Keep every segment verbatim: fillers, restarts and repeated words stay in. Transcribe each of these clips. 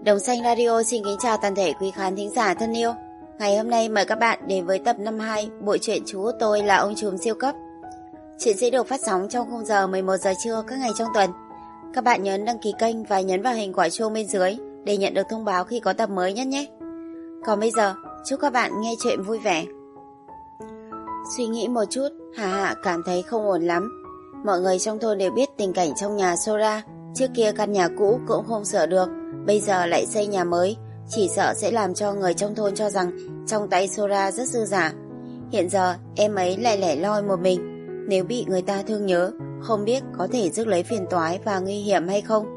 Đồng Xanh Radio xin kính chào toàn thể quý khán thính giả thân yêu. Ngày hôm nay mời các bạn đến với tập năm mươi hai bộ truyện Chú Tôi Là Ông Trùm Siêu Cấp. Chuyện sẽ được phát sóng trong khung giờ mười một giờ trưa các ngày trong tuần. Các bạn nhớ đăng ký kênh và nhấn vào hình quả chuông bên dưới để nhận được thông báo khi có tập mới nhất nhé. Còn bây giờ, chúc các bạn nghe chuyện vui vẻ. Suy nghĩ một chút, Hà Hạ cảm thấy không ổn lắm. Mọi người trong thôn đều biết tình cảnh trong nhà Sora. Trước kia căn nhà cũ cũng không sửa được, bây giờ lại xây nhà mới, chỉ sợ sẽ làm cho người trong thôn cho rằng trong tay Sora rất dư giả. Hiện giờ em ấy lại lẻ loi một mình, nếu bị người ta thương nhớ, không biết có thể rước lấy phiền toái và nguy hiểm hay không.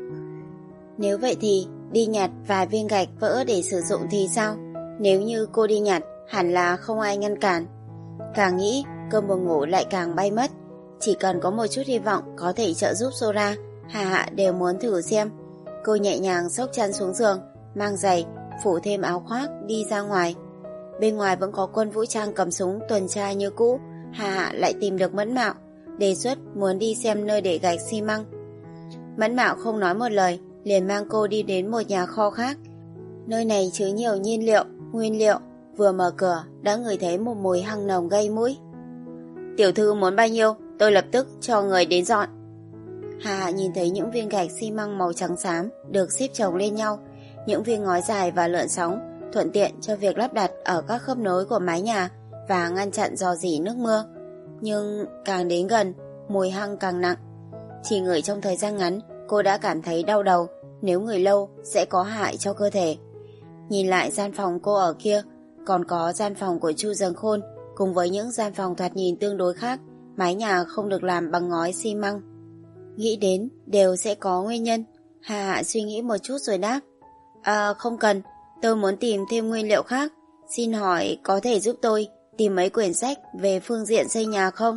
Nếu vậy thì đi nhặt vài viên gạch vỡ để sử dụng thì sao? Nếu như cô đi nhặt, hẳn là không ai ngăn cản. Càng nghĩ, cơn buồn ngủ lại càng bay mất. Chỉ cần có một chút hy vọng có thể trợ giúp Sora, Hà Hạ đều muốn thử xem. Cô nhẹ nhàng xốc chăn xuống giường, mang giày, phủ thêm áo khoác đi ra ngoài. Bên ngoài vẫn có quân vũ trang cầm súng tuần tra như cũ. Hà Hạ lại tìm được Mẫn Mạo, đề xuất muốn đi xem nơi để gạch xi măng. Mẫn Mạo không nói một lời, liền mang cô đi đến một nhà kho khác. Nơi này chứa nhiều nhiên liệu, nguyên liệu. Vừa mở cửa đã ngửi thấy một mùi hăng nồng gây mũi. Tiểu thư muốn bao nhiêu, tôi lập tức cho người đến dọn. Hà Hạ nhìn thấy những viên gạch xi măng màu trắng xám được xếp chồng lên nhau, những viên ngói dài và lượn sóng, thuận tiện cho việc lắp đặt ở các khớp nối của mái nhà và ngăn chặn rò rỉ nước mưa. Nhưng càng đến gần, mùi hăng càng nặng. Chỉ ngửi trong thời gian ngắn, cô đã cảm thấy đau đầu, nếu ngửi lâu sẽ có hại cho cơ thể. Nhìn lại gian phòng cô ở kia, còn có gian phòng của Chu Dâng Khôn, cùng với những gian phòng thoạt nhìn tương đối khác, mái nhà không được làm bằng ngói xi măng. Nghĩ đến đều sẽ có nguyên nhân. Hà Hạ suy nghĩ một chút rồi đáp: À không cần, tôi muốn tìm thêm nguyên liệu khác. Xin hỏi có thể giúp tôi tìm mấy quyển sách về phương diện xây nhà không?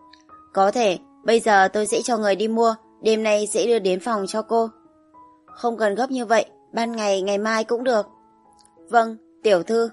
Có thể, bây giờ tôi sẽ cho người đi mua, đêm nay sẽ đưa đến phòng cho cô. Không cần gấp như vậy, ban ngày ngày mai cũng được. Vâng, tiểu thư.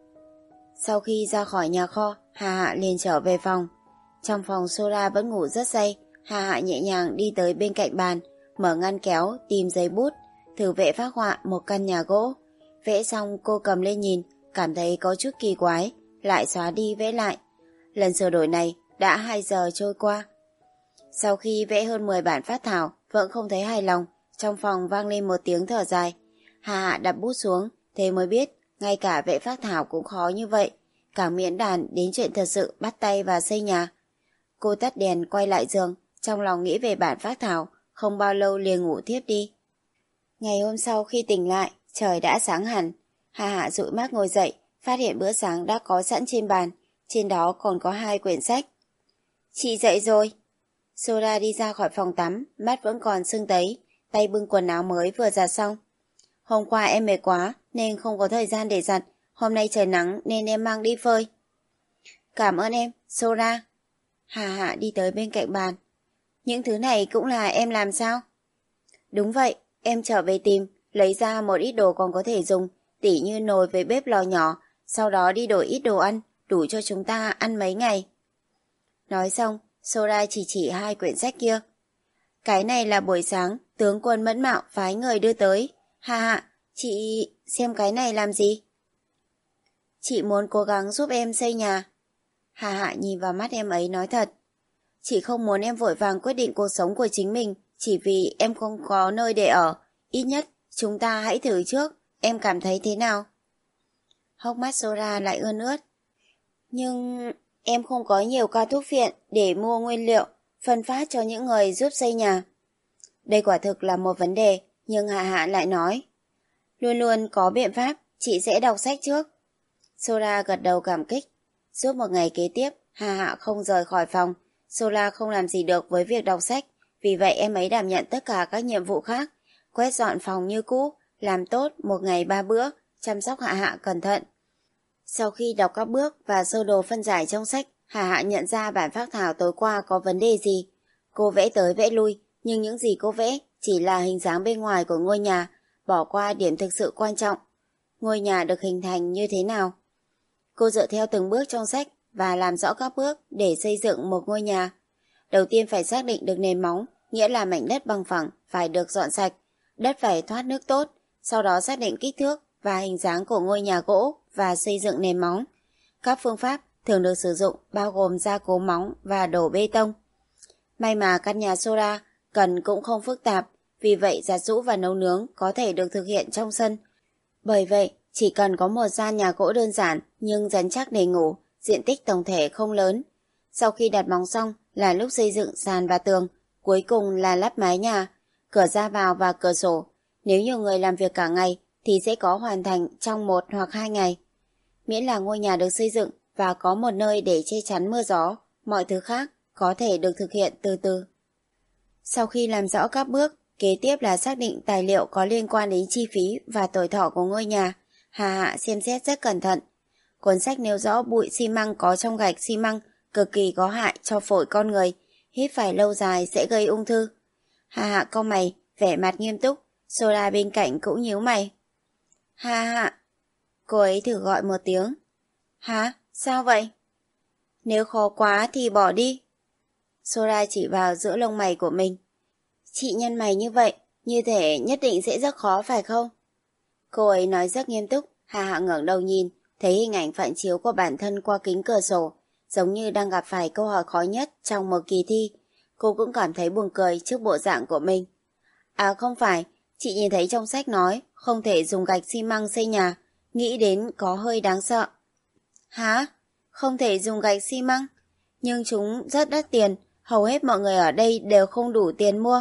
Sau khi ra khỏi nhà kho, Hà Hạ liền trở về phòng. Trong phòng Sora vẫn ngủ rất say. Hà Hạ nhẹ nhàng đi tới bên cạnh bàn, mở ngăn kéo, tìm giấy bút, thử vẽ phác họa một căn nhà gỗ. Vẽ xong cô cầm lên nhìn, cảm thấy có chút kỳ quái, lại xóa đi vẽ lại. Lần sửa đổi này đã hai giờ trôi qua. Sau khi vẽ hơn mười bản phác thảo vẫn không thấy hài lòng, trong phòng vang lên một tiếng thở dài. Hà Hạ đặt bút xuống, thế mới biết ngay cả vẽ phác thảo cũng khó như vậy, càng miễn đàn đến chuyện thật sự bắt tay vào xây nhà. Cô tắt đèn quay lại giường, trong lòng nghĩ về bản phác thảo, không bao lâu liền ngủ thiếp đi. Ngày hôm sau khi tỉnh lại, trời đã sáng hẳn. Hà Hạ dụi mắt ngồi dậy, phát hiện bữa sáng đã có sẵn trên bàn, trên đó còn có hai quyển sách. Chị dậy rồi. Sora đi ra khỏi phòng tắm, mắt vẫn còn sưng tấy, tay bưng quần áo mới vừa giặt xong. Hôm qua em mệt quá nên không có thời gian để giặt, hôm nay trời nắng nên em mang đi phơi. Cảm ơn em, Sora. Hà Hạ đi tới bên cạnh bàn. Những thứ này cũng là em làm sao? Đúng vậy, em trở về tìm, lấy ra một ít đồ còn có thể dùng, tỉ như nồi với bếp lò nhỏ, sau đó đi đổi ít đồ ăn, đủ cho chúng ta ăn mấy ngày. Nói xong, Sora chỉ chỉ hai quyển sách kia. Cái này là buổi sáng, tướng quân Mẫn Mạo phái người đưa tới. Hà Hạ, chị xem cái này làm gì? Chị muốn cố gắng giúp em xây nhà. Hà Hạ nhìn vào mắt em ấy nói thật. Chị không muốn em vội vàng quyết định cuộc sống của chính mình chỉ vì em không có nơi để ở. Ít nhất chúng ta hãy thử trước, em cảm thấy thế nào? Hốc mắt Sora lại ươn ướt. Nhưng em không có nhiều cao thuốc phiện để mua nguyên liệu, phân phát cho những người giúp xây nhà. Đây quả thực là một vấn đề, nhưng Hạ Hạ lại nói. Luôn luôn có biện pháp, chị sẽ đọc sách trước. Sora gật đầu cảm kích. Suốt một ngày kế tiếp, Hà Hạ không rời khỏi phòng. Sora không làm gì được với việc đọc sách, vì vậy em ấy đảm nhận tất cả các nhiệm vụ khác. Quét dọn phòng như cũ, làm tốt một ngày ba bữa, chăm sóc Hạ Hạ cẩn thận. Sau khi đọc các bước và sơ đồ phân giải trong sách, Hà Hạ nhận ra bản phác thảo tối qua có vấn đề gì. Cô vẽ tới vẽ lui, nhưng những gì cô vẽ chỉ là hình dáng bên ngoài của ngôi nhà, bỏ qua điểm thực sự quan trọng. Ngôi nhà được hình thành như thế nào? Cô dựa theo từng bước trong sách và làm rõ các bước để xây dựng một ngôi nhà. Đầu tiên phải xác định được nền móng, nghĩa là mảnh đất bằng phẳng phải được dọn sạch, đất phải thoát nước tốt, sau đó xác định kích thước và hình dáng của ngôi nhà gỗ và xây dựng nền móng. Các phương pháp thường được sử dụng bao gồm gia cố móng và đổ bê tông. May mà căn nhà Sora cần cũng không phức tạp, vì vậy giặt giũ và nấu nướng có thể được thực hiện trong sân. Bởi vậy, chỉ cần có một gian nhà gỗ đơn giản nhưng rắn chắc để ngủ, diện tích tổng thể không lớn. Sau khi đặt móng xong là lúc xây dựng sàn và tường, cuối cùng là lắp mái nhà, cửa ra vào và cửa sổ. Nếu nhiều người làm việc cả ngày thì sẽ có hoàn thành trong một hoặc hai ngày. Miễn là ngôi nhà được xây dựng và có một nơi để che chắn mưa gió, mọi thứ khác có thể được thực hiện từ từ. Sau khi làm rõ các bước, kế tiếp là xác định tài liệu có liên quan đến chi phí và tuổi thọ của ngôi nhà. Hà Hạ xem xét rất cẩn thận. Cuốn sách nêu rõ bụi xi măng có trong gạch xi măng cực kỳ có hại cho phổi con người, hít phải lâu dài sẽ gây ung thư. Hà Hạ cau mày, vẻ mặt nghiêm túc, Sora bên cạnh cũng nhíu mày. Hà Hạ, cô ấy thử gọi một tiếng. Hả? Sao vậy? Nếu khó quá thì bỏ đi. Sora chỉ vào giữa lông mày của mình. Chị nhăn mày như vậy, như thể nhất định sẽ rất khó phải không? Cô ấy nói rất nghiêm túc. Hà Hạ ngẩng đầu nhìn, thấy hình ảnh phản chiếu của bản thân qua kính cửa sổ, giống như đang gặp phải câu hỏi khó nhất trong một kỳ thi. Cô cũng cảm thấy buồn cười trước bộ dạng của mình. À không phải, chị nhìn thấy trong sách nói không thể dùng gạch xi măng xây nhà, nghĩ đến có hơi đáng sợ. Hả? Không thể dùng gạch xi măng? Nhưng chúng rất đắt tiền, hầu hết mọi người ở đây đều không đủ tiền mua.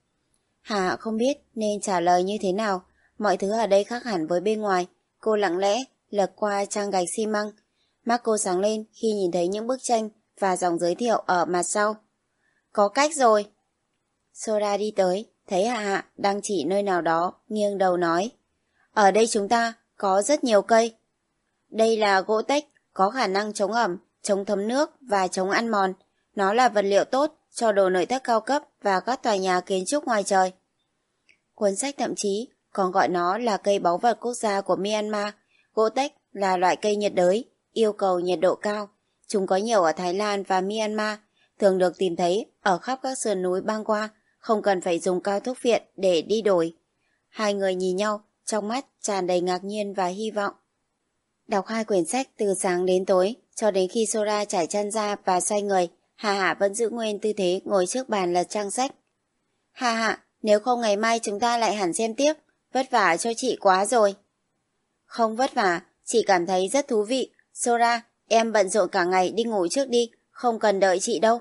Hà không biết nên trả lời như thế nào, mọi thứ ở đây khác hẳn với bên ngoài. Cô lặng lẽ lật qua trang gạch xi măng. Mắt cô sáng lên khi nhìn thấy những bức tranh và dòng giới thiệu ở mặt sau. Có cách rồi. Sora đi tới, thấy Hạ Hạ đang chỉ nơi nào đó, nghiêng đầu nói. Ở đây chúng ta có rất nhiều cây. Đây là gỗ tếch, có khả năng chống ẩm, chống thấm nước và chống ăn mòn. Nó là vật liệu tốt cho đồ nội thất cao cấp và các tòa nhà kiến trúc ngoài trời. Cuốn sách thậm chí còn gọi nó là cây báu vật quốc gia của Myanmar. Gỗ tếch là loại cây nhiệt đới, yêu cầu nhiệt độ cao. Chúng có nhiều ở Thái Lan và Myanmar, thường được tìm thấy ở khắp các sườn núi băng qua, không cần phải dùng cao thuốc viện để đi đổi. Hai người nhìn nhau, trong mắt tràn đầy ngạc nhiên và hy vọng. Đọc hai quyển sách từ sáng đến tối, cho đến khi Sora trải chân ra và xoay người, Hà Hạ vẫn giữ nguyên tư thế ngồi trước bàn lật trang sách. Hà Hạ, nếu không ngày mai chúng ta lại hẳn xem tiếp, vất vả cho chị quá rồi. Không vất vả, chị cảm thấy rất thú vị. Sora, em bận rộn cả ngày, đi ngủ trước đi, không cần đợi chị đâu.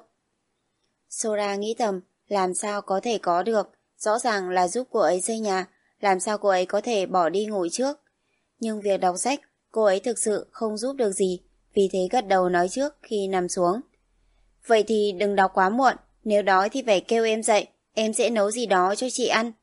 Sora nghĩ thầm, làm sao có thể có được, rõ ràng là giúp cô ấy xây nhà, làm sao cô ấy có thể bỏ đi ngủ trước. Nhưng việc đọc sách, cô ấy thực sự không giúp được gì, vì thế gật đầu nói trước khi nằm xuống. Vậy thì đừng đọc quá muộn, nếu đói thì phải kêu em dậy, em sẽ nấu gì đó cho chị ăn.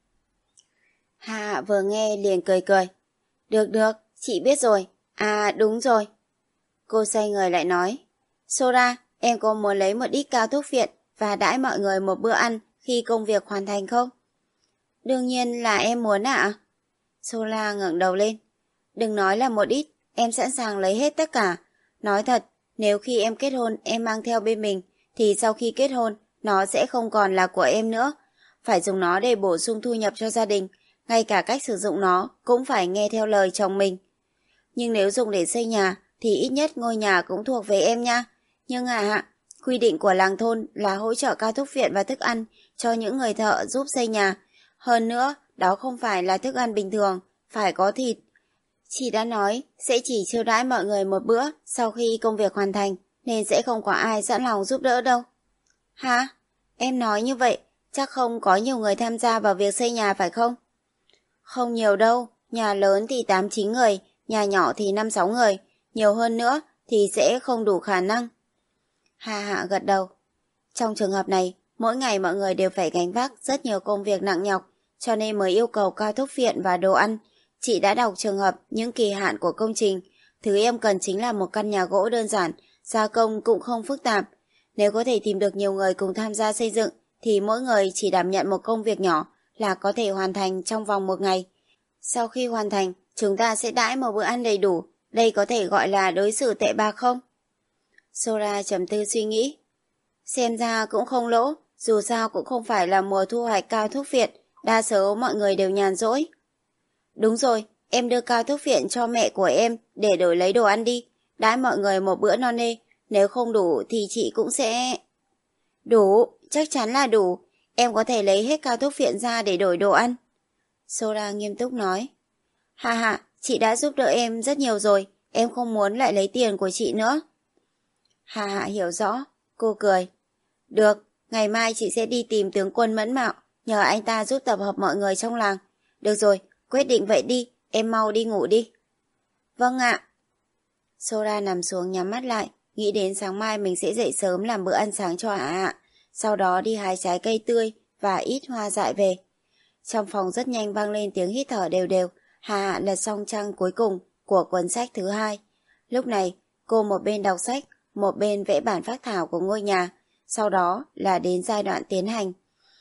Hạ vừa nghe liền cười cười. Được được, chị biết rồi. À đúng rồi. Cô xoay người lại nói. Sora, em có muốn lấy một ít cao thuốc viện và đãi mọi người một bữa ăn khi công việc hoàn thành không? Đương nhiên là em muốn ạ. À? Sora ngẩng đầu lên. Đừng nói là một ít, em sẵn sàng lấy hết tất cả. Nói thật, nếu khi em kết hôn em mang theo bên mình, thì sau khi kết hôn, nó sẽ không còn là của em nữa. Phải dùng nó để bổ sung thu nhập cho gia đình, ngay cả cách sử dụng nó cũng phải nghe theo lời chồng mình. Nhưng nếu dùng để xây nhà, thì ít nhất ngôi nhà cũng thuộc về em nha. Nhưng à ạ, quy định của làng thôn là hỗ trợ cao thuốc viện và thức ăn cho những người thợ giúp xây nhà. Hơn nữa, đó không phải là thức ăn bình thường, phải có thịt. Chị đã nói sẽ chỉ chiêu đãi mọi người một bữa sau khi công việc hoàn thành, nên sẽ không có ai sẵn lòng giúp đỡ đâu. Hả? Em nói như vậy, chắc không có nhiều người tham gia vào việc xây nhà phải không? Không nhiều đâu, nhà lớn thì tám chín người, nhà nhỏ thì năm sáu người, nhiều hơn nữa thì sẽ không đủ khả năng. Hà Hạ gật đầu. Trong trường hợp này, mỗi ngày mọi người đều phải gánh vác rất nhiều công việc nặng nhọc, cho nên mới yêu cầu cao thuốc viện và đồ ăn. Chị đã đọc trường hợp những kỳ hạn của công trình. Thứ em cần chính là một căn nhà gỗ đơn giản, gia công cũng không phức tạp. Nếu có thể tìm được nhiều người cùng tham gia xây dựng, thì mỗi người chỉ đảm nhận một công việc nhỏ là có thể hoàn thành trong vòng một ngày. Sau khi hoàn thành, chúng ta sẽ đãi một bữa ăn đầy đủ. Đây có thể gọi là đối xử tệ bạc không? Sora trầm tư suy nghĩ. Xem ra cũng không lỗ, dù sao cũng không phải là mùa thu hoạch cao thuốc viện, đa số mọi người đều nhàn rỗi. Đúng rồi, em đưa cao thuốc phiện cho mẹ của em để đổi lấy đồ ăn đi. Đãi mọi người một bữa no nê, nếu không đủ thì chị cũng sẽ... Đủ, chắc chắn là đủ. Em có thể lấy hết cao thuốc phiện ra để đổi đồ ăn. Sora nghiêm túc nói. Hà hà, chị đã giúp đỡ em rất nhiều rồi, em không muốn lại lấy tiền của chị nữa. Hà hà hiểu rõ, cô cười. Được, ngày mai chị sẽ đi tìm tướng quân Mẫn Mạo, nhờ anh ta giúp tập hợp mọi người trong làng. Được rồi, quyết định vậy đi, em mau đi ngủ đi. Vâng ạ. Sora nằm xuống nhắm mắt lại, nghĩ đến sáng mai mình sẽ dậy sớm làm bữa ăn sáng cho Hạ Hạ, sau đó đi hái trái cây tươi và ít hoa dại về. Trong phòng rất nhanh vang lên tiếng hít thở đều đều, Hạ Hạ lật xong trang cuối cùng của cuốn sách thứ hai. Lúc này, cô một bên đọc sách, một bên vẽ bản phác thảo của ngôi nhà, sau đó là đến giai đoạn tiến hành.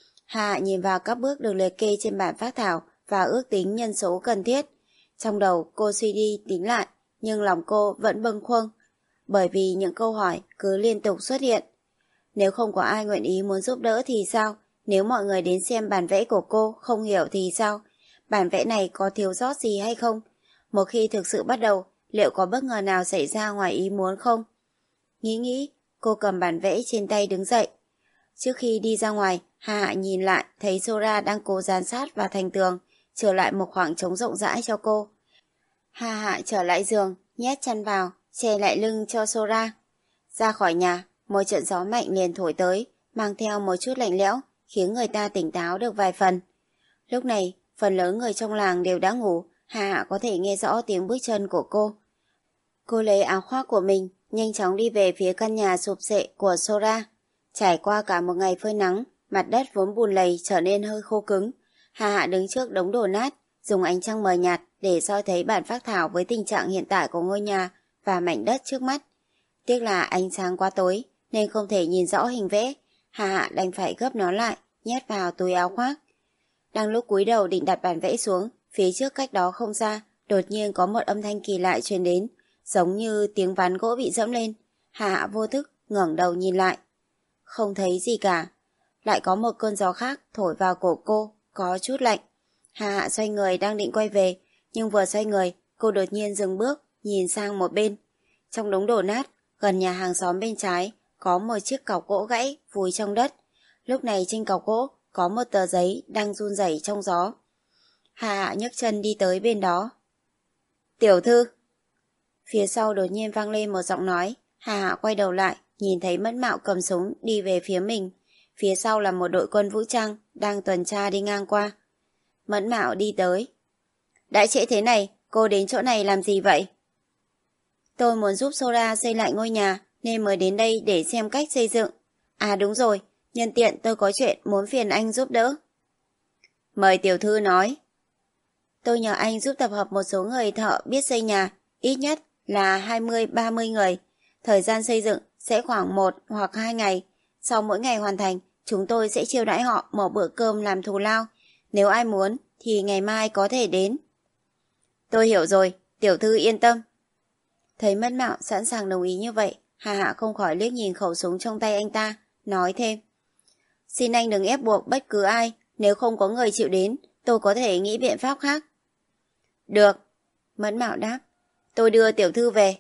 Hạ Hạ nhìn vào các bước được liệt kê trên bản phác thảo và ước tính nhân số cần thiết. Trong đầu cô suy đi tính lại, nhưng lòng cô vẫn bâng khuâng, bởi vì những câu hỏi cứ liên tục xuất hiện. Nếu không có ai nguyện ý muốn giúp đỡ thì sao? Nếu mọi người đến xem bản vẽ của cô không hiểu thì sao? Bản vẽ này có thiếu sót gì hay không? Một khi thực sự bắt đầu, liệu có bất ngờ nào xảy ra ngoài ý muốn không? Nghĩ nghĩ, cô cầm bản vẽ trên tay đứng dậy. Trước khi đi ra ngoài, Hạ Hạ nhìn lại thấy Sora đang cố dán sát vào thành tường, trở lại một khoảng trống rộng rãi cho cô. Hạ Hạ trở lại giường, nhét chân vào, che lại lưng cho Sora. Ra khỏi nhà, một trận gió mạnh liền thổi tới, mang theo một chút lạnh lẽo, khiến người ta tỉnh táo được vài phần. Lúc này, phần lớn người trong làng đều đã ngủ, Hạ Hạ có thể nghe rõ tiếng bước chân của cô. Cô lấy áo khoác của mình, nhanh chóng đi về phía căn nhà sụp xệ của Sora. Trải qua cả một ngày phơi nắng, mặt đất vốn bùn lầy trở nên hơi khô cứng. Hạ Hạ đứng trước đống đổ nát, dùng ánh trăng mờ nhạt để soi thấy bản phác thảo với tình trạng hiện tại của ngôi nhà và mảnh đất trước mắt. Tiếc là ánh sáng quá tối nên không thể nhìn rõ hình vẽ. Hạ Hạ đành phải gấp nó lại, nhét vào túi áo khoác. Đang lúc cúi đầu định đặt bản vẽ xuống, phía trước cách đó không xa, đột nhiên có một âm thanh kỳ lạ truyền đến, giống như tiếng ván gỗ bị dẫm lên. Hạ Hạ vô thức ngẩng đầu nhìn lại. Không thấy gì cả. Lại có một cơn gió khác thổi vào cổ cô, có chút lạnh. Hạ Hạ xoay người đang định quay về, nhưng vừa xoay người, cô đột nhiên dừng bước, nhìn sang một bên. Trong đống đổ nát, gần nhà hàng xóm bên trái, có một chiếc cọc gỗ gãy vùi trong đất. Lúc này trên cọc gỗ có một tờ giấy đang run rẩy trong gió. Hạ Hạ nhấc chân đi tới bên đó. Tiểu thư. Phía sau đột nhiên vang lên một giọng nói. Hạ Hạ quay đầu lại, nhìn thấy Mẫn Mạo cầm súng đi về phía mình. Phía sau là một đội quân vũ trang đang tuần tra đi ngang qua. Mẫn Mạo đi tới. Đã trễ thế này, cô đến chỗ này làm gì vậy? Tôi muốn giúp Sora xây lại ngôi nhà nên mới đến đây để xem cách xây dựng. À đúng rồi, nhân tiện tôi có chuyện muốn phiền anh giúp đỡ. Mời tiểu thư nói. Tôi nhờ anh giúp tập hợp một số người thợ biết xây nhà, ít nhất là hai mươi ba mươi người. Thời gian xây dựng sẽ khoảng một hoặc hai ngày. Sau mỗi ngày hoàn thành, chúng tôi sẽ chiêu đãi họ một bữa cơm làm thù lao. Nếu ai muốn thì ngày mai có thể đến. Tôi hiểu rồi, tiểu thư yên tâm. Thấy Mẫn Mạo sẵn sàng đồng ý như vậy, Hạ Hạ không khỏi liếc nhìn khẩu súng trong tay anh ta, nói thêm. Xin anh đừng ép buộc bất cứ ai, nếu không có người chịu đến, tôi có thể nghĩ biện pháp khác. Được, Mẫn Mạo đáp, tôi đưa tiểu thư về.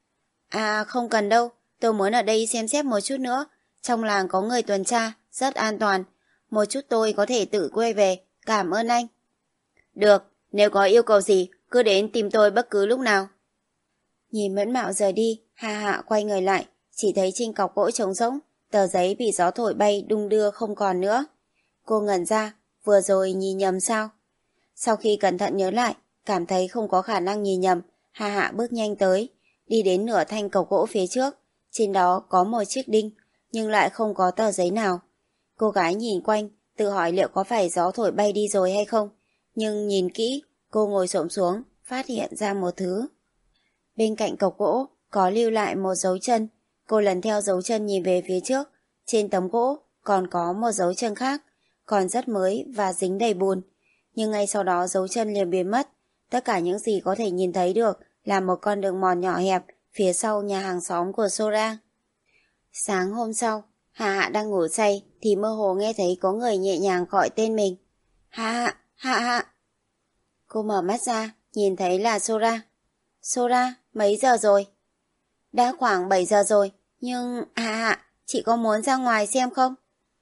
À không cần đâu, tôi muốn ở đây xem xét một chút nữa, trong làng có người tuần tra, rất an toàn, một chút tôi có thể tự quay về, cảm ơn anh. Được, nếu có yêu cầu gì, cứ đến tìm tôi bất cứ lúc nào. Nhìn Mẫn Mạo rời đi, Hạ Hạ quay người lại, chỉ thấy trên cọc gỗ trống rỗng, tờ giấy bị gió thổi bay đung đưa không còn nữa. Cô ngẩn ra, vừa rồi nhìn nhầm sao? Sau khi cẩn thận nhớ lại, cảm thấy không có khả năng nhìn nhầm, Hạ Hạ bước nhanh tới, đi đến nửa thanh cọc gỗ phía trước, trên đó có một chiếc đinh, nhưng lại không có tờ giấy nào. Cô gái nhìn quanh, tự hỏi liệu có phải gió thổi bay đi rồi hay không, nhưng nhìn kỹ, cô ngồi xổm xuống, phát hiện ra một thứ. Bên cạnh cọc gỗ có lưu lại một dấu chân. Cô lần theo dấu chân nhìn về phía trước. Trên tấm gỗ còn có một dấu chân khác, còn rất mới và dính đầy bùn. Nhưng ngay sau đó dấu chân liền biến mất. Tất cả những gì có thể nhìn thấy được là một con đường mòn nhỏ hẹp phía sau nhà hàng xóm của Sora. Sáng hôm sau, Hạ Hạ đang ngủ say thì mơ hồ nghe thấy có người nhẹ nhàng gọi tên mình. Hạ Hạ, Hạ Hạ. Cô mở mắt ra, nhìn thấy là Sora. Sora, mấy giờ rồi? Đã khoảng bảy giờ rồi, nhưng Hạ Hạ, chị có muốn ra ngoài xem không?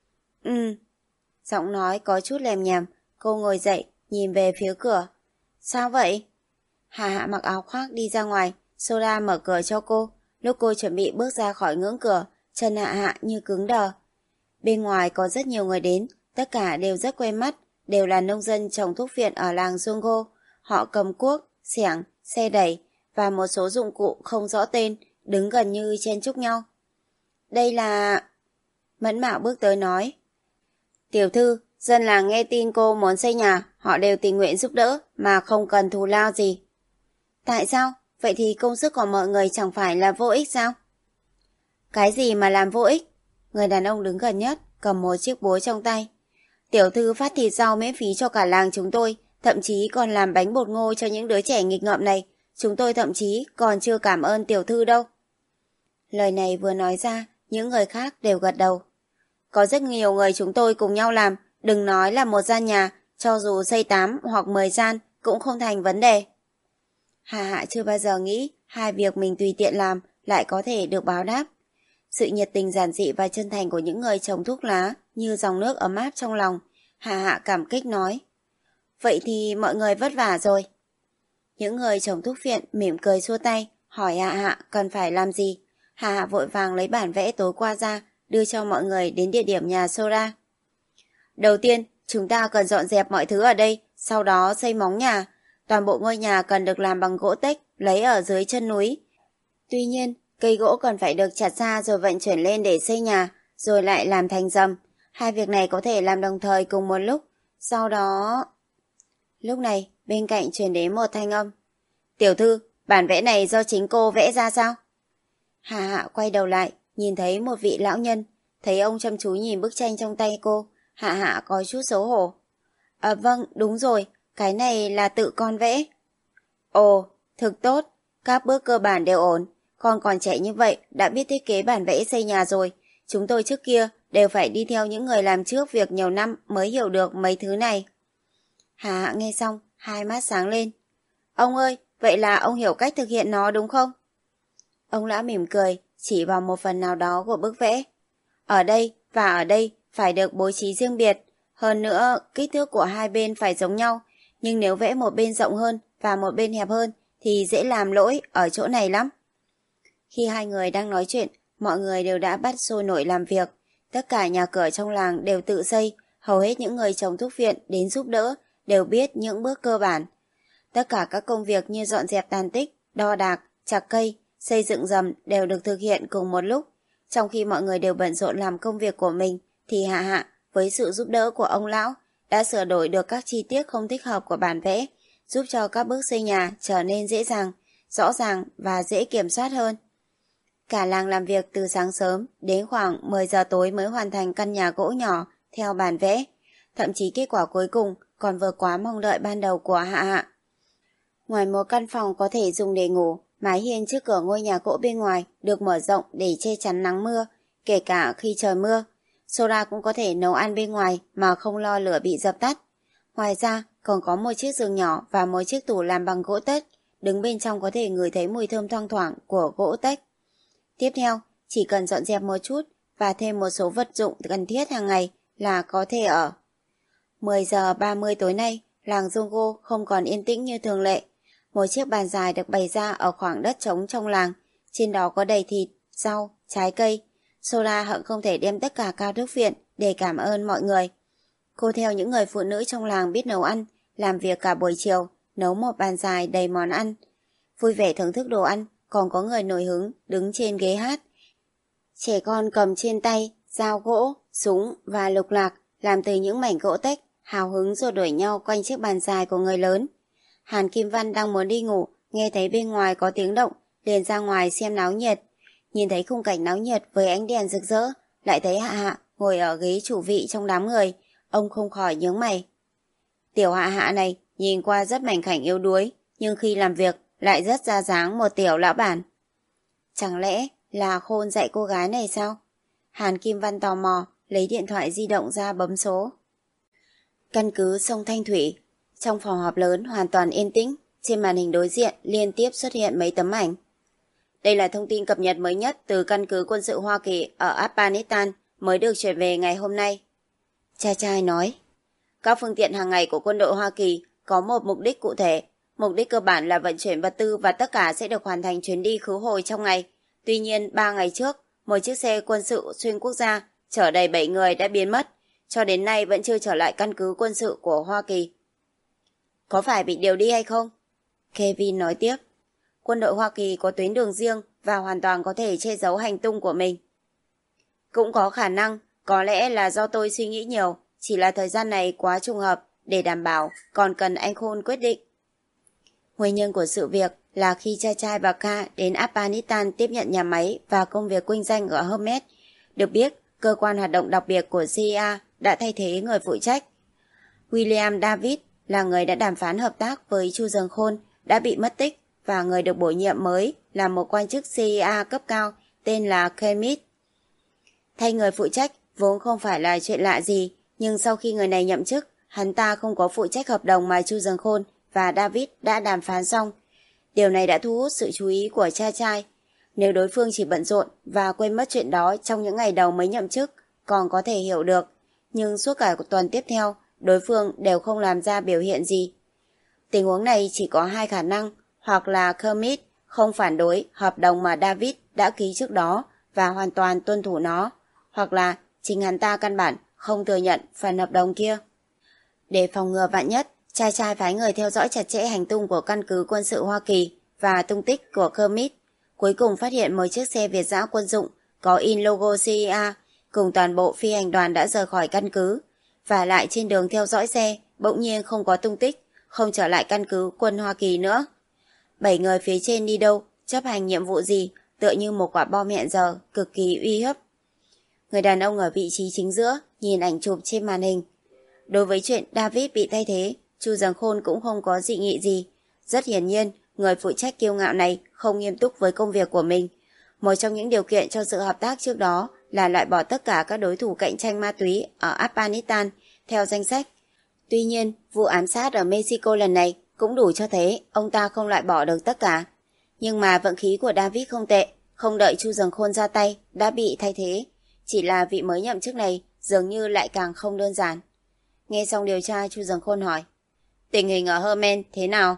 Ừ. Giọng nói có chút lèm nhèm, cô ngồi dậy, nhìn về phía cửa. Sao vậy? Hạ Hạ mặc áo khoác đi ra ngoài, Sora mở cửa cho cô. Lúc cô chuẩn bị bước ra khỏi ngưỡng cửa, chân Hạ Hạ như cứng đờ. Bên ngoài có rất nhiều người đến, tất cả đều rất quen mắt, đều là nông dân trồng thuốc viện ở làng Zongo. Họ cầm cuốc, xẻng, xe đẩy và một số dụng cụ không rõ tên, đứng gần như chen chúc nhau. Đây là... Mẫn Mạo bước tới nói. Tiểu thư, dân làng nghe tin cô muốn xây nhà, họ đều tình nguyện giúp đỡ mà không cần thù lao gì. Tại sao? Vậy thì công sức của mọi người chẳng phải là vô ích sao? Cái gì mà làm vô ích? Người đàn ông đứng gần nhất, cầm một chiếc búa trong tay. Tiểu thư phát thịt rau miễn phí cho cả làng chúng tôi, thậm chí còn làm bánh bột ngô cho những đứa trẻ nghịch ngợm này. Chúng tôi thậm chí còn chưa cảm ơn tiểu thư đâu. Lời này vừa nói ra, những người khác đều gật đầu. Có rất nhiều người chúng tôi cùng nhau làm, đừng nói là một gian nhà, cho dù xây tám hoặc mười gian cũng không thành vấn đề. Hạ Hạ chưa bao giờ nghĩ hai việc mình tùy tiện làm lại có thể được báo đáp. Sự nhiệt tình giản dị và chân thành của những người trồng thuốc lá như dòng nước ấm áp trong lòng. Hạ Hạ cảm kích nói. Vậy thì mọi người vất vả rồi. Những người trồng thuốc viện mỉm cười xua tay, hỏi Hạ Hạ cần phải làm gì. Hạ Hạ vội vàng lấy bản vẽ tối qua ra, đưa cho mọi người đến địa điểm nhà Sora. Đầu tiên, chúng ta cần dọn dẹp mọi thứ ở đây, sau đó xây móng nhà. Toàn bộ ngôi nhà cần được làm bằng gỗ tếch, lấy ở dưới chân núi. Tuy nhiên, cây gỗ cần phải được chặt ra rồi vận chuyển lên để xây nhà, rồi lại làm thành rầm. Hai việc này có thể làm đồng thời cùng một lúc. Sau đó... Lúc này, bên cạnh truyền đến một thanh âm. Tiểu thư, bản vẽ này do chính cô vẽ ra sao? Hạ Hạ quay đầu lại, nhìn thấy một vị lão nhân. Thấy ông chăm chú nhìn bức tranh trong tay cô, Hạ Hạ có chút xấu hổ. À vâng, đúng rồi, cái này là tự con vẽ. Ồ, thực tốt, các bước cơ bản đều ổn. Con còn trẻ như vậy đã biết thiết kế bản vẽ xây nhà rồi. Chúng tôi trước kia đều phải đi theo những người làm trước việc nhiều năm mới hiểu được mấy thứ này. Hạ Hạ nghe xong, hai mắt sáng lên. Ông ơi, vậy là ông hiểu cách thực hiện nó đúng không? Ông lão mỉm cười, chỉ vào một phần nào đó của bức vẽ. Ở đây và ở đây phải được bố trí riêng biệt. Hơn nữa, kích thước của hai bên phải giống nhau. Nhưng nếu vẽ một bên rộng hơn và một bên hẹp hơn thì dễ làm lỗi ở chỗ này lắm. Khi hai người đang nói chuyện, mọi người đều đã bắt sôi nổi làm việc. Tất cả nhà cửa trong làng đều tự xây. Hầu hết những người trồng thuốc viện đến giúp đỡ đều biết những bước cơ bản. Tất cả các công việc như dọn dẹp tàn tích, đo đạc, chặt cây, xây dựng rầm đều được thực hiện cùng một lúc. Trong khi mọi người đều bận rộn làm công việc của mình, thì Hạ Hạ, với sự giúp đỡ của ông lão, đã sửa đổi được các chi tiết không thích hợp của bản vẽ, giúp cho các bước xây nhà trở nên dễ dàng, rõ ràng và dễ kiểm soát hơn. Cả làng làm việc từ sáng sớm đến khoảng mười giờ tối mới hoàn thành căn nhà gỗ nhỏ theo bản vẽ. Thậm chí kết quả cuối cùng còn vượt quá mong đợi ban đầu của Hạ Hạ. Ngoài một căn phòng có thể dùng để ngủ, mái hiên trước cửa ngôi nhà gỗ bên ngoài được mở rộng để che chắn nắng mưa, kể cả khi trời mưa. Sora cũng có thể nấu ăn bên ngoài mà không lo lửa bị dập tắt. Ngoài ra, còn có một chiếc giường nhỏ và một chiếc tủ làm bằng gỗ tếch, đứng bên trong có thể ngửi thấy mùi thơm thoang thoảng của gỗ tếch. Tiếp theo, chỉ cần dọn dẹp một chút và thêm một số vật dụng cần thiết hàng ngày là có thể ở. mười giờ ba mươi tối nay, làng Zongo không còn yên tĩnh như thường lệ. Một chiếc bàn dài được bày ra ở khoảng đất trống trong làng, trên đó có đầy thịt, rau, trái cây. Sora hận không thể đem tất cả cao thuốc viện để cảm ơn mọi người. Cô theo những người phụ nữ trong làng biết nấu ăn, làm việc cả buổi chiều, nấu một bàn dài đầy món ăn. Vui vẻ thưởng thức đồ ăn, còn có người nổi hứng đứng trên ghế hát. Trẻ con cầm trên tay dao gỗ, súng và lục lạc làm từ những mảnh gỗ tếch, hào hứng rồi đuổi nhau quanh chiếc bàn dài của người lớn. Hàn Kim Văn đang muốn đi ngủ, nghe thấy bên ngoài có tiếng động, liền ra ngoài xem náo nhiệt. Nhìn thấy khung cảnh náo nhiệt với ánh đèn rực rỡ, lại thấy Hạ Hạ ngồi ở ghế chủ vị trong đám người, ông không khỏi nhướng mày. Tiểu Hạ Hạ này nhìn qua rất mảnh khảnh yếu đuối, nhưng khi làm việc lại rất ra dáng một tiểu lão bản. Chẳng lẽ là Khôn dạy cô gái này sao? Hàn Kim Văn tò mò, lấy điện thoại di động ra bấm số. Căn cứ sông Thanh Thủy. Trong phòng họp lớn hoàn toàn yên tĩnh, trên màn hình đối diện liên tiếp xuất hiện mấy tấm ảnh. Đây là thông tin cập nhật mới nhất từ căn cứ quân sự Hoa Kỳ ở Afghanistan mới được chuyển về ngày hôm nay. Cha trai nói, các phương tiện hàng ngày của quân đội Hoa Kỳ có một mục đích cụ thể. Mục đích cơ bản là vận chuyển vật tư và tất cả sẽ được hoàn thành chuyến đi khứ hồi trong ngày. Tuy nhiên, ba ngày trước, một chiếc xe quân sự xuyên quốc gia chở đầy bảy người đã biến mất, cho đến nay vẫn chưa trở lại căn cứ quân sự của Hoa Kỳ. Có phải bị điều đi hay không? Kevin nói tiếp. Quân đội Hoa Kỳ có tuyến đường riêng và hoàn toàn có thể che giấu hành tung của mình. Cũng có khả năng, có lẽ là do tôi suy nghĩ nhiều, chỉ là thời gian này quá trùng hợp để đảm bảo, còn cần anh Khôn quyết định. Nguyên nhân của sự việc là khi cha trai và Ka đến Afghanistan tiếp nhận nhà máy và công việc kinh doanh ở Hermes. Được biết, cơ quan hoạt động đặc biệt của C I A đã thay thế người phụ trách. William David là người đã đàm phán hợp tác với Chu Dần Khôn đã bị mất tích và người được bổ nhiệm mới là một quan chức C I A cấp cao tên là Kermit. Thay người phụ trách vốn không phải là chuyện lạ gì, nhưng sau khi người này nhậm chức, hắn ta không có phụ trách hợp đồng mà Chu Dần Khôn và David đã đàm phán xong. Điều này đã thu hút sự chú ý của cha trai. Nếu đối phương chỉ bận rộn và quên mất chuyện đó trong những ngày đầu mới nhậm chức, còn có thể hiểu được. Nhưng suốt cả tuần tiếp theo, đối phương đều không làm ra biểu hiện gì. Tình huống này chỉ có hai khả năng, hoặc là Kermit không phản đối hợp đồng mà David đã ký trước đó và hoàn toàn tuân thủ nó, hoặc là chính hắn ta căn bản không thừa nhận phần hợp đồng kia. Để phòng ngừa vạn nhất, cha trai phái người theo dõi chặt chẽ hành tung của căn cứ quân sự Hoa Kỳ và tung tích của Kermit. Cuối cùng phát hiện một chiếc xe Việt giã quân dụng có in logo C I A cùng toàn bộ phi hành đoàn đã rời khỏi căn cứ. Và lại trên đường theo dõi xe, bỗng nhiên không có tung tích, không trở lại căn cứ quân Hoa Kỳ nữa. Bảy người phía trên đi đâu, chấp hành nhiệm vụ gì, tựa như một quả bom hẹn giờ, cực kỳ uy hiếp. Người đàn ông ở vị trí chính giữa nhìn ảnh chụp trên màn hình. Đối với chuyện David bị thay thế, Chu Dần Khôn cũng không có dị nghị gì. Rất hiển nhiên, người phụ trách kiêu ngạo này không nghiêm túc với công việc của mình. Một trong những điều kiện cho sự hợp tác trước đó là loại bỏ tất cả các đối thủ cạnh tranh ma túy ở Afghanistan theo danh sách. Tuy nhiên, vụ ám sát ở Mexico lần này cũng đủ cho thấy ông ta không loại bỏ được tất cả. Nhưng mà vận khí của David không tệ, không đợi Chu Dần Khôn ra tay đã bị thay thế. Chỉ là vị mới nhậm chức này dường như lại càng không đơn giản. Nghe xong điều tra, Chu Dần Khôn hỏi, tình hình ở Hermen thế nào?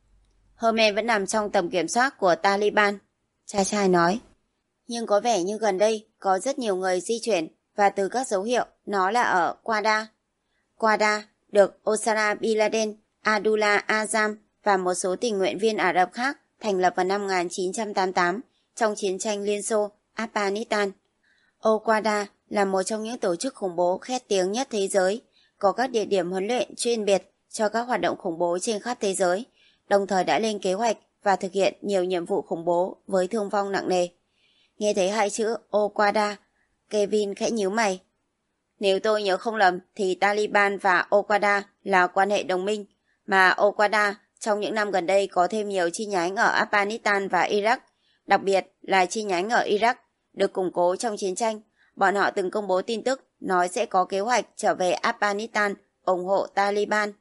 Hermen vẫn nằm trong tầm kiểm soát của Taliban, cha trai nói. Nhưng có vẻ như gần đây có rất nhiều người di chuyển và từ các dấu hiệu nó là ở Quetta. Quetta được Osama Bin Laden, Abdullah Azam và một số tình nguyện viên Ả Rập khác thành lập vào năm một nghìn chín trăm tám mươi tám trong chiến tranh Liên Xô, Afghanistan. Al-Qaeda là một trong những tổ chức khủng bố khét tiếng nhất thế giới, có các địa điểm huấn luyện chuyên biệt cho các hoạt động khủng bố trên khắp thế giới, đồng thời đã lên kế hoạch và thực hiện nhiều nhiệm vụ khủng bố với thương vong nặng nề. Nghe thấy hai chữ Al-Qaeda, Kevin khẽ nhíu mày. Nếu tôi nhớ không lầm thì Taliban và Al-Qaeda là quan hệ đồng minh, mà Al-Qaeda trong những năm gần đây có thêm nhiều chi nhánh ở Afghanistan và Iraq, đặc biệt là chi nhánh ở Iraq, được củng cố trong chiến tranh. Bọn họ từng công bố tin tức nói sẽ có kế hoạch trở về Afghanistan ủng hộ Taliban.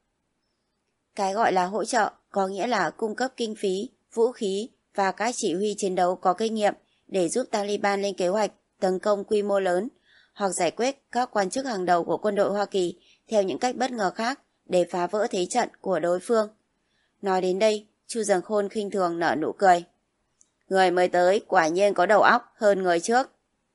Cái gọi là hỗ trợ có nghĩa là cung cấp kinh phí, vũ khí và các chỉ huy chiến đấu có kinh nghiệm để giúp Taliban lên kế hoạch tấn công quy mô lớn hoặc giải quyết các quan chức hàng đầu của quân đội Hoa Kỳ theo những cách bất ngờ khác để phá vỡ thế trận của đối phương. Nói đến đây, Chu Dần Khôn khinh thường nở nụ cười. Người mới tới quả nhiên có đầu óc hơn người trước.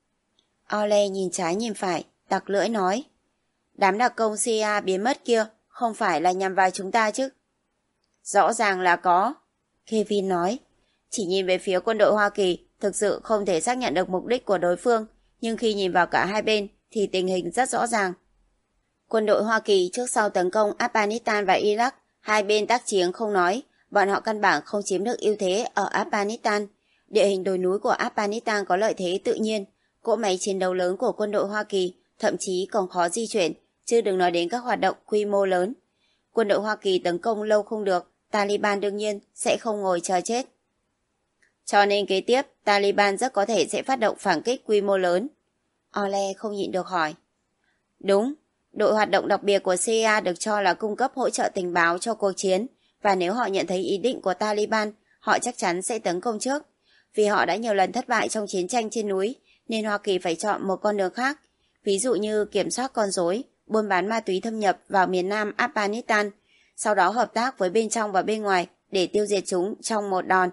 Ole nhìn trái nhìn phải, tặc lưỡi nói. Đám đặc công C I A biến mất kia không phải là nhằm vào chúng ta chứ? Rõ ràng là có, Kevin nói. Chỉ nhìn về phía quân đội Hoa Kỳ, thực sự không thể xác nhận được mục đích của đối phương, nhưng khi nhìn vào cả hai bên thì tình hình rất rõ ràng. Quân đội Hoa Kỳ trước sau tấn công Afghanistan và Iraq, hai bên tác chiến không nói, bọn họ căn bản không chiếm được ưu thế ở Afghanistan. Địa hình đồi núi của Afghanistan có lợi thế tự nhiên, cỗ máy chiến đấu lớn của quân đội Hoa Kỳ thậm chí còn khó di chuyển, chứ đừng nói đến các hoạt động quy mô lớn. Quân đội Hoa Kỳ tấn công lâu không được, Taliban đương nhiên sẽ không ngồi chờ chết. Cho nên kế tiếp, Taliban rất có thể sẽ phát động phản kích quy mô lớn. Ole không nhịn được hỏi. Đúng, đội hoạt động đặc biệt của xê i a được cho là cung cấp hỗ trợ tình báo cho cuộc chiến, và nếu họ nhận thấy ý định của Taliban, họ chắc chắn sẽ tấn công trước. Vì họ đã nhiều lần thất bại trong chiến tranh trên núi, nên Hoa Kỳ phải chọn một con đường khác, ví dụ như kiểm soát con rối, buôn bán ma túy thâm nhập vào miền nam Afghanistan, sau đó hợp tác với bên trong và bên ngoài để tiêu diệt chúng trong một đòn.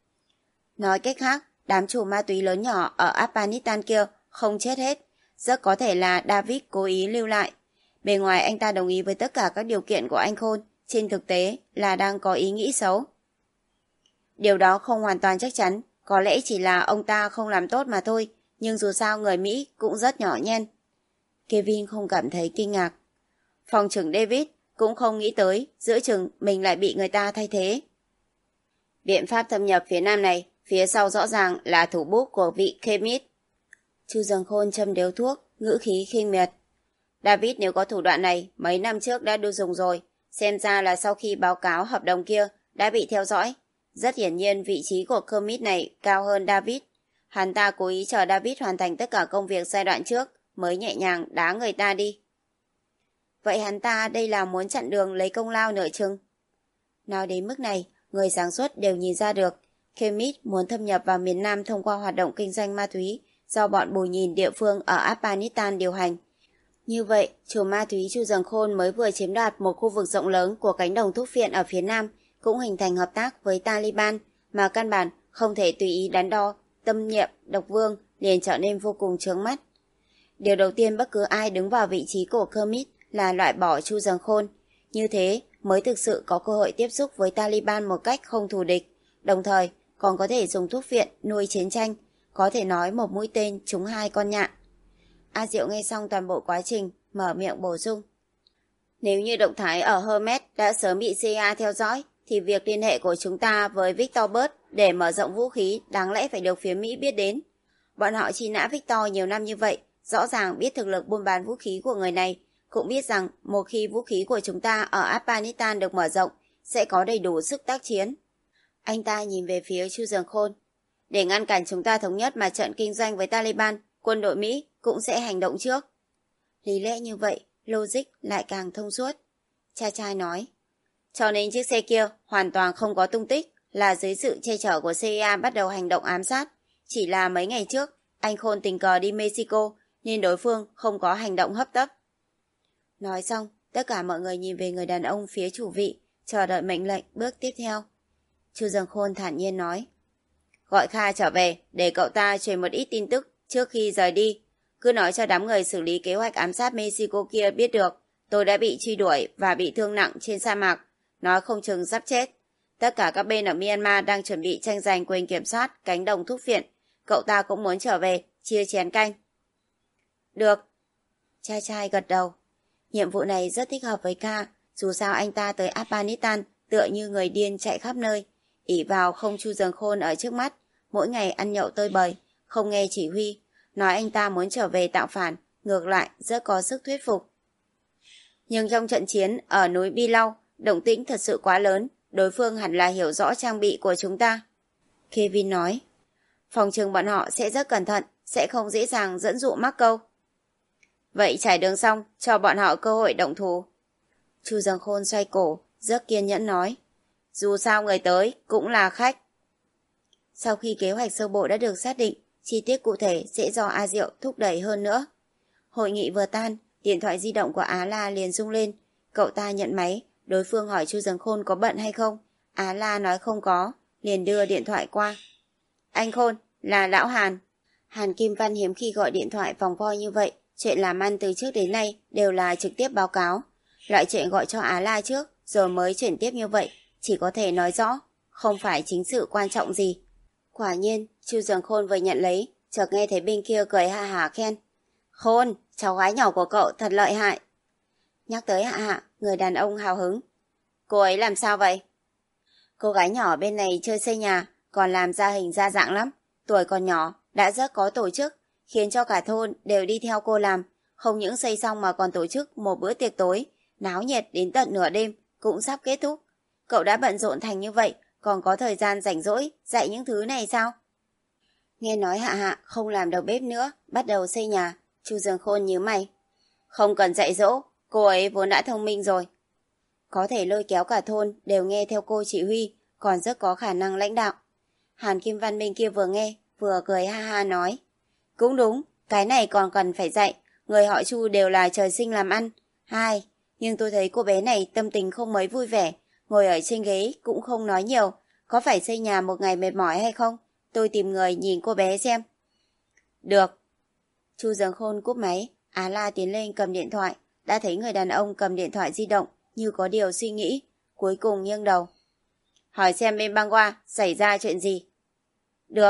Nói cách khác, đám chủ ma túy lớn nhỏ ở Afghanistan kia không chết hết, rất có thể là David cố ý lưu lại. Bề ngoài anh ta đồng ý với tất cả các điều kiện của anh Khôn, trên thực tế là đang có ý nghĩ xấu. Điều đó không hoàn toàn chắc chắn, có lẽ chỉ là ông ta không làm tốt mà thôi, nhưng dù sao người Mỹ cũng rất nhỏ nhen. Kevin không cảm thấy kinh ngạc. Phòng trưởng David cũng không nghĩ tới giữa chừng mình lại bị người ta thay thế. Biện pháp thâm nhập phía nam này, phía sau rõ ràng là thủ bút của vị Khemit. Chu Dần Khôn châm điếu thuốc, ngữ khí khinh miệt. David nếu có thủ đoạn này, mấy năm trước đã đưa dùng rồi, xem ra là sau khi báo cáo hợp đồng kia đã bị theo dõi. Rất hiển nhiên vị trí của Khemit này cao hơn David. Hắn ta cố ý chờ David hoàn thành tất cả công việc giai đoạn trước, mới nhẹ nhàng đá người ta đi. Vậy hắn ta đây là muốn chặn đường lấy công lao nửa chừng. Nói đến mức này, người sáng suốt đều nhìn ra được, Khemit muốn thâm nhập vào miền Nam thông qua hoạt động kinh doanh ma túy do bọn bù nhìn địa phương ở Afghanistan điều hành. Như vậy, chủ ma túy Chu Dần Khôn mới vừa chiếm đoạt một khu vực rộng lớn của cánh đồng thuốc phiện ở phía Nam, cũng hình thành hợp tác với Taliban, mà căn bản không thể tùy ý đắn đo, tâm nhiệm, độc vương liền trở nên vô cùng chướng mắt. Điều đầu tiên bất cứ ai đứng vào vị trí của Khemit là loại bỏ Chu Dần Khôn, như thế mới thực sự có cơ hội tiếp xúc với Taliban một cách không thù địch, đồng thời còn có thể dùng thuốc phiện nuôi chiến tranh, có thể nói một mũi tên trúng hai con nhạn. A Diệu nghe xong toàn bộ quá trình, mở miệng bổ sung. Nếu như động thái ở Hermes đã sớm bị xê i a theo dõi, thì việc liên hệ của chúng ta với Victor Bert để mở rộng vũ khí đáng lẽ phải được phía Mỹ biết đến. Bọn họ truy nã Victor nhiều năm như vậy, rõ ràng biết thực lực buôn bán vũ khí của người này, cũng biết rằng một khi vũ khí của chúng ta ở Afghanistan được mở rộng, sẽ có đầy đủ sức tác chiến. Anh ta nhìn về phía Chu Dần Khôn. Để ngăn cản chúng ta thống nhất mà trận kinh doanh với Taliban, quân đội Mỹ cũng sẽ hành động trước. Lý lẽ như vậy, logic lại càng thông suốt. Cha trai nói. Cho nên chiếc xe kia hoàn toàn không có tung tích, là dưới sự che chở của xê i a bắt đầu hành động ám sát. Chỉ là mấy ngày trước, anh Khôn tình cờ đi Mexico, nên đối phương không có hành động hấp tấp. Nói xong, tất cả mọi người nhìn về người đàn ông phía chủ vị, chờ đợi mệnh lệnh bước tiếp theo. Chu Dần Khôn thản nhiên nói. Gọi Kha trở về, để cậu ta truyền một ít tin tức trước khi rời đi. Cứ nói cho đám người xử lý kế hoạch ám sát Mexico kia biết được, tôi đã bị truy đuổi và bị thương nặng trên sa mạc, nói không chừng sắp chết. Tất cả các bên ở Myanmar đang chuẩn bị tranh giành quyền kiểm soát cánh đồng thuốc phiện. Cậu ta cũng muốn trở về, chia chén canh. Được. Cha trai gật đầu. Nhiệm vụ này rất thích hợp với Kha, dù sao anh ta tới Afghanistan tựa như người điên chạy khắp nơi, ỷ vào không Chu Dần Khôn ở trước mắt, mỗi ngày ăn nhậu tơi bời, không nghe chỉ huy, nói anh ta muốn trở về tạo phản, ngược lại rất có sức thuyết phục. Nhưng trong trận chiến ở núi Bi Lau, động tĩnh thật sự quá lớn, đối phương hẳn là hiểu rõ trang bị của chúng ta. Kevin nói, phòng trừng bọn họ sẽ rất cẩn thận, sẽ không dễ dàng dẫn dụ mắc câu. Vậy trải đường xong, cho bọn họ cơ hội động thủ. Chu Dần Khôn xoay cổ, rất kiên nhẫn nói, dù sao người tới cũng là khách. Sau khi kế hoạch sơ bộ đã được xác định, chi tiết cụ thể sẽ do A Diệu thúc đẩy hơn nữa. Hội nghị vừa tan, điện thoại di động của Á La liền rung lên. Cậu ta nhận máy, đối phương hỏi Chu Dần Khôn có bận hay không. Á La nói không có, liền đưa điện thoại qua. Anh Khôn, là Lão Hàn. Hàn Kim Văn hiếm khi gọi điện thoại vòng vo như vậy, chuyện làm ăn từ trước đến nay đều là trực tiếp báo cáo. Loại chuyện gọi cho Á La trước, rồi mới chuyển tiếp như vậy, chỉ có thể nói rõ, không phải chính sự quan trọng gì. Quả nhiên, Chu Dần Khôn vừa nhận lấy, chợt nghe thấy bên kia cười ha hả khen. Khôn, cháu gái nhỏ của cậu thật lợi hại. Nhắc tới Hạ Hạ, người đàn ông hào hứng. Cô ấy làm sao vậy? Cô gái nhỏ bên này chơi xây nhà, còn làm ra hình ra dạng lắm. Tuổi còn nhỏ, đã rất có tổ chức, khiến cho cả thôn đều đi theo cô làm. Không những xây xong mà còn tổ chức một bữa tiệc tối, náo nhiệt đến tận nửa đêm, cũng sắp kết thúc. Cậu đã bận rộn thành như vậy, còn có thời gian rảnh rỗi dạy những thứ này sao? Nghe nói Hạ Hạ không làm đầu bếp nữa, bắt đầu xây nhà. Chu Dần Khôn nhíu mày. Không cần dạy dỗ, cô ấy vốn đã thông minh rồi. Có thể lôi kéo cả thôn đều nghe theo cô chỉ huy, còn rất có khả năng lãnh đạo. Hàn Kim Văn bên kia vừa nghe, vừa cười ha ha nói. Cũng đúng, cái này còn cần phải dạy, người họ Chu đều là trời sinh làm ăn. Hai, nhưng tôi thấy cô bé này tâm tình không mấy vui vẻ, ngồi ở trên ghế cũng không nói nhiều, có phải xây nhà một ngày mệt mỏi hay không? Tôi tìm người nhìn cô bé xem. Được. Chu Giường Khôn cúp máy, Á La tiến lên cầm điện thoại, đã thấy người đàn ông cầm điện thoại di động, như có điều suy nghĩ, cuối cùng nghiêng đầu. Hỏi xem bên băng qua, xảy ra chuyện gì? Được.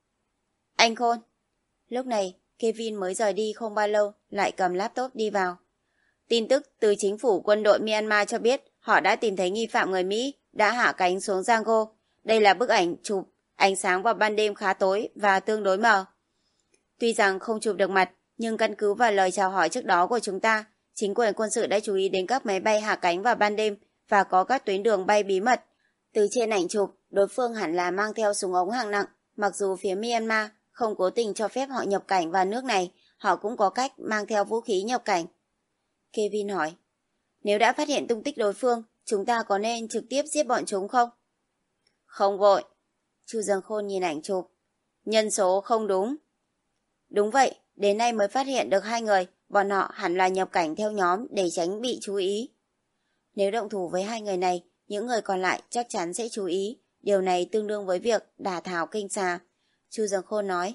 Anh Khôn. Lúc này, Kevin mới rời đi không bao lâu, lại cầm laptop đi vào. Tin tức từ chính phủ quân đội Myanmar cho biết họ đã tìm thấy nghi phạm người Mỹ đã hạ cánh xuống Giang-go. Đây là bức ảnh chụp, ánh sáng vào ban đêm khá tối và tương đối mờ. Tuy rằng không chụp được mặt, nhưng căn cứ vào lời chào hỏi trước đó của chúng ta, chính quyền quân sự đã chú ý đến các máy bay hạ cánh vào ban đêm và có các tuyến đường bay bí mật. Từ trên ảnh chụp, đối phương hẳn là mang theo súng ống hạng nặng, mặc dù phía Myanmar không cố tình cho phép họ nhập cảnh vào nước này, họ cũng có cách mang theo vũ khí nhập cảnh. Kevin hỏi, nếu đã phát hiện tung tích đối phương, chúng ta có nên trực tiếp giết bọn chúng không? Không vội. Chu Dương Khôn nhìn ảnh chụp. Nhân số không đúng. Đúng vậy, đến nay mới phát hiện được hai người, bọn họ hẳn là nhập cảnh theo nhóm để tránh bị chú ý. Nếu động thủ với hai người này, những người còn lại chắc chắn sẽ chú ý. Điều này tương đương với việc đả thảo kinh xà. Chu Dương Khôn nói.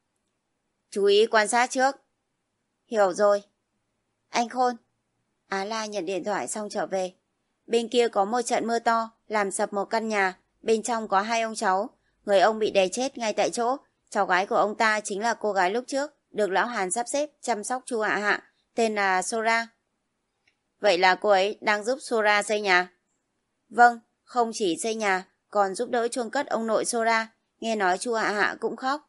Chú ý quan sát trước. Hiểu rồi. Anh Khôn. Á La nhận điện thoại xong trở về. Bên kia có một trận mưa to, làm sập một căn nhà. Bên trong có hai ông cháu. Người ông bị đè chết ngay tại chỗ. Cháu gái của ông ta chính là cô gái lúc trước được lão Hàn sắp xếp chăm sóc Chu Hạ Hạ, tên là Sora. Vậy là cô ấy đang giúp Sora xây nhà? Vâng, không chỉ xây nhà, còn giúp đỡ chôn cất ông nội Sora. Nghe nói Chu Hạ Hạ cũng khóc.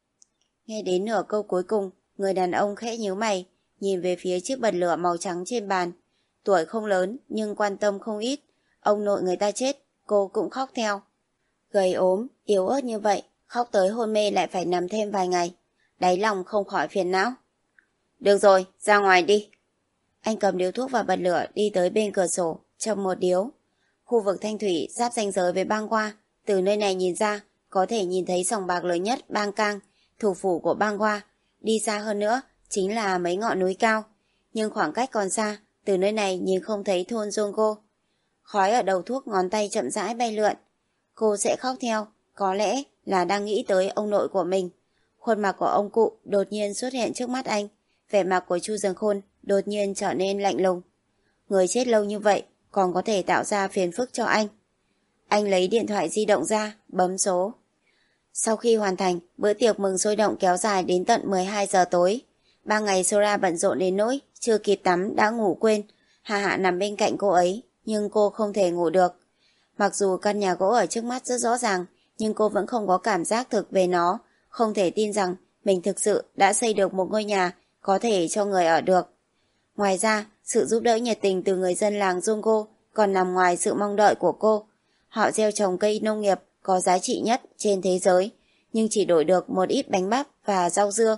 Nghe đến nửa câu cuối cùng, người đàn ông khẽ nhíu mày, nhìn về phía chiếc bật lửa màu trắng trên bàn. Tuổi không lớn nhưng quan tâm không ít. Ông nội người ta chết, cô cũng khóc theo. Gầy ốm, yếu ớt như vậy, khóc tới hôn mê lại phải nằm thêm vài ngày. Đáy lòng không khỏi phiền não. Được rồi, ra ngoài đi. Anh cầm điếu thuốc và bật lửa đi tới bên cửa sổ, châm một điếu. Khu vực Thanh Thủy giáp ranh giới với Bang Qua. Từ nơi này nhìn ra, có thể nhìn thấy sòng bạc lớn nhất Bang Cang, thủ phủ của Bang Qua. Đi xa hơn nữa, chính là mấy ngọn núi cao. Nhưng khoảng cách còn xa, từ nơi này nhìn không thấy thôn Zongo. Khói ở đầu thuốc ngón tay chậm rãi bay lượn. Cô sẽ khóc theo, có lẽ là đang nghĩ tới ông nội của mình. Khuôn mặt của ông cụ đột nhiên xuất hiện trước mắt anh. Vẻ mặt của Chu Dương Khôn đột nhiên trở nên lạnh lùng. Người chết lâu như vậy còn có thể tạo ra phiền phức cho anh. Anh lấy điện thoại di động ra, bấm số. Sau khi hoàn thành, bữa tiệc mừng sôi động kéo dài đến tận mười hai giờ tối. Ba ngày Sora bận rộn đến nỗi chưa kịp tắm đã ngủ quên. Hà Hạ nằm bên cạnh cô ấy, nhưng cô không thể ngủ được. Mặc dù căn nhà gỗ ở trước mắt rất rõ ràng, nhưng cô vẫn không có cảm giác thực về nó, không thể tin rằng mình thực sự đã xây được một ngôi nhà có thể cho người ở được. Ngoài ra, sự giúp đỡ nhiệt tình từ người dân làng Zongo còn nằm ngoài sự mong đợi của cô. Họ gieo trồng cây nông nghiệp có giá trị nhất trên thế giới, nhưng chỉ đổi được một ít bánh bắp và rau dưa.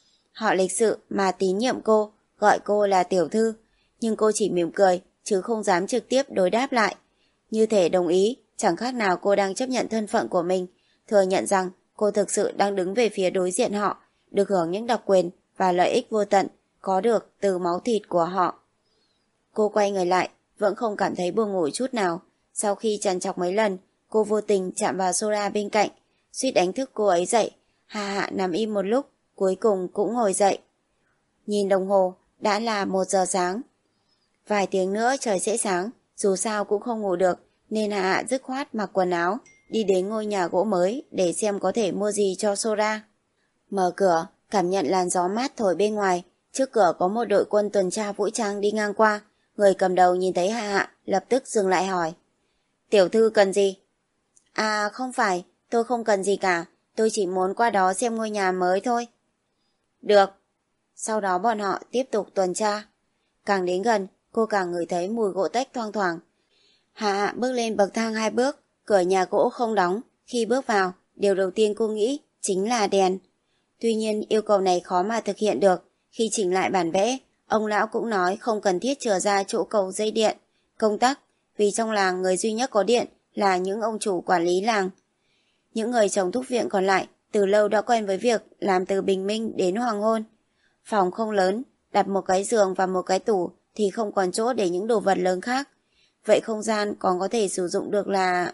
Họ lịch sự mà tín nhiệm cô, gọi cô là tiểu thư, nhưng cô chỉ mỉm cười chứ không dám trực tiếp đối đáp lại. Như thể đồng ý, chẳng khác nào cô đang chấp nhận thân phận của mình, thừa nhận rằng cô thực sự đang đứng về phía đối diện họ, được hưởng những đặc quyền và lợi ích vô tận có được từ máu thịt của họ. Cô quay người lại, vẫn không cảm thấy buồn ngủ chút nào. Sau khi trằn trọc mấy lần, cô vô tình chạm vào Sora bên cạnh, suýt đánh thức cô ấy dậy. Hà Hạ nằm im một lúc, cuối cùng cũng ngồi dậy. Nhìn đồng hồ, đã là một giờ sáng. Vài tiếng nữa trời sẽ sáng, dù sao cũng không ngủ được, nên Hà Hạ dứt khoát mặc quần áo, đi đến ngôi nhà gỗ mới để xem có thể mua gì cho Sora. Mở cửa, cảm nhận làn gió mát thổi bên ngoài. Trước cửa có một đội quân tuần tra vũ trang đi ngang qua. Người cầm đầu nhìn thấy Hạ Hạ, lập tức dừng lại hỏi. Tiểu thư cần gì? À không phải, tôi không cần gì cả. Tôi chỉ muốn qua đó xem ngôi nhà mới thôi. Được. Sau đó bọn họ tiếp tục tuần tra. Càng đến gần, cô càng ngửi thấy mùi gỗ tách thoang thoảng. Hạ Hạ bước lên bậc thang hai bước, cửa nhà gỗ không đóng. Khi bước vào, điều đầu tiên cô nghĩ chính là đèn. Tuy nhiên yêu cầu này khó mà thực hiện được. Khi chỉnh lại bản vẽ, Ông lão cũng nói không cần thiết chừa ra chỗ cầu dây điện, công tắc, vì trong làng người duy nhất có điện là những ông chủ quản lý làng. Những người trồng thuốc viện còn lại từ lâu đã quen với việc làm từ bình minh đến hoàng hôn. Phòng không lớn, đặt một cái giường và một cái tủ thì không còn chỗ để những đồ vật lớn khác. Vậy không gian còn có thể sử dụng được là...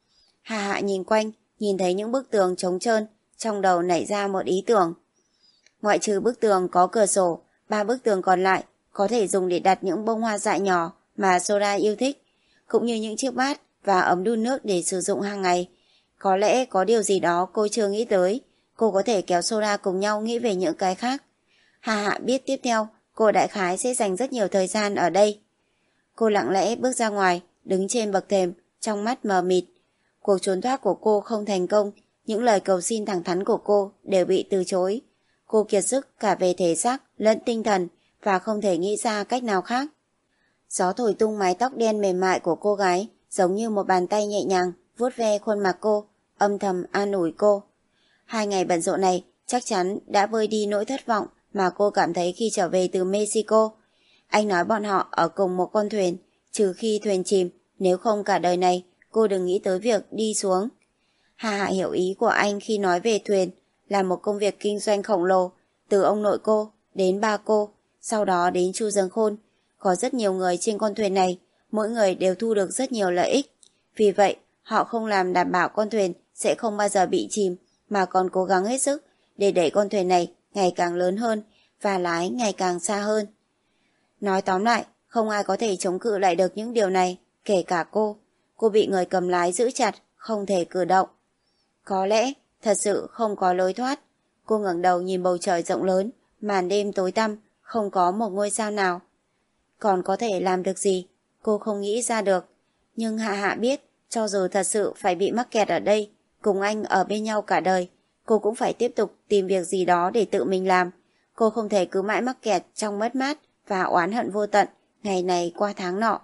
Hà Hạ nhìn quanh, nhìn thấy những bức tường trống trơn, trong đầu nảy ra một ý tưởng. Ngoại trừ bức tường có cửa sổ, ba bức tường còn lại có thể dùng để đặt những bông hoa dại nhỏ mà Sora yêu thích, cũng như những chiếc bát và ấm đun nước để sử dụng hàng ngày. Có lẽ có điều gì đó cô chưa nghĩ tới, cô có thể kéo Sora cùng nhau nghĩ về những cái khác. Hà Hạ biết tiếp theo cô đại khái sẽ dành rất nhiều thời gian ở đây. Cô lặng lẽ bước ra ngoài, đứng trên bậc thềm, trong mắt mờ mịt. Cuộc trốn thoát của cô không thành công, những lời cầu xin thẳng thắn của cô đều bị từ chối. Cô kiệt sức cả về thể xác lẫn tinh thần và không thể nghĩ ra cách nào khác. Gió thổi tung mái tóc đen mềm mại của cô gái, giống như một bàn tay nhẹ nhàng vuốt ve khuôn mặt cô, âm thầm an ủi cô. Hai ngày bận rộn này chắc chắn đã vơi đi nỗi thất vọng mà cô cảm thấy khi trở về từ Mexico. Anh nói bọn họ ở cùng một con thuyền, trừ khi thuyền chìm, nếu không cả đời này cô đừng nghĩ tới việc đi xuống. Hà Hạ hiểu ý của anh khi nói về thuyền là một công việc kinh doanh khổng lồ, từ ông nội cô đến ba cô, sau đó đến Chu Dương Khôn. Có rất nhiều người trên con thuyền này, mỗi người đều thu được rất nhiều lợi ích. Vì vậy, họ không làm đảm bảo con thuyền sẽ không bao giờ bị chìm, mà còn cố gắng hết sức để đẩy con thuyền này ngày càng lớn hơn và lái ngày càng xa hơn. Nói tóm lại, không ai có thể chống cự lại được những điều này, kể cả cô. Cô bị người cầm lái giữ chặt, không thể cử động. Có lẽ, thật sự không có lối thoát. Cô ngẩng đầu nhìn bầu trời rộng lớn, màn đêm tối tăm, không có một ngôi sao nào. Còn có thể làm được gì? Cô không nghĩ ra được. Nhưng Hạ Hạ biết, cho dù thật sự phải bị mắc kẹt ở đây, cùng anh ở bên nhau cả đời, cô cũng phải tiếp tục tìm việc gì đó để tự mình làm. Cô không thể cứ mãi mắc kẹt trong mất mát và oán hận vô tận, ngày này qua tháng nọ.